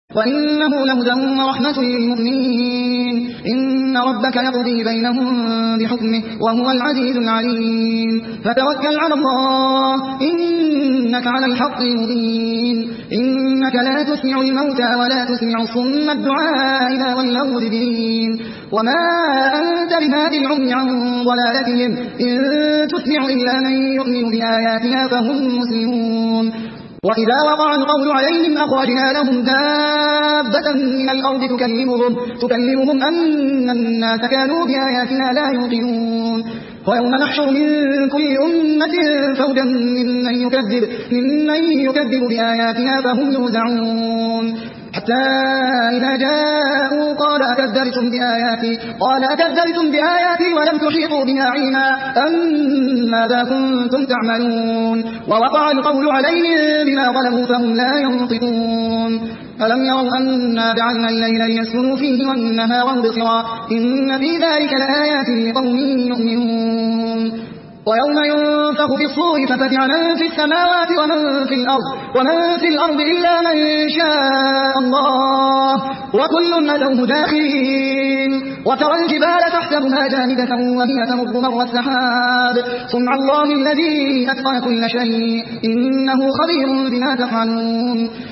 وإنه لهدى ورحمة للمؤمنين. إن ربك يقضي بينهم بحكمه وهو العزيز العليم. فتوكل على الله إنك على الحق المبين. إنك لا تسمع الموتى ولا تسمع الصم الدعاء إذا ولوا مدبرين. وما أنت بهاد العمي عن ضلالتهم إن تسمع إلا من يؤمن بآياتنا فهم مسلمون. وإذا وقع القول عليهم أخرجنا لهم دابة من الأرض تكلمهم أن الناس كانوا بآياتنا لا يوقنون. ويوم نحشر من كل أمة فوجا ممن يكذب بآياتنا فهم يوزعون. حتى إذا جاءوا قال أكذبتم بآياتي ولم تحيطوا بها علما أم ماذا كنتم تعملون. ووقع القول عليهم بما ظلموا فهم لا ينطقون. ألم يروا أنا جعلنا الليل ليسكنوا فيه والنهار مبصرا إن في ذلك لآيات لقوم يؤمنون. ويوم ينفخ في الصور ففزع من في السماوات ومن في الأرض إلا من شاء الله وكل أتوه داخلين. وترى الجبال تحسبها جامدة وهي تمر مر السحاب صنع الله الذي أتقن كل شيء إنه خبير بما تفعلون.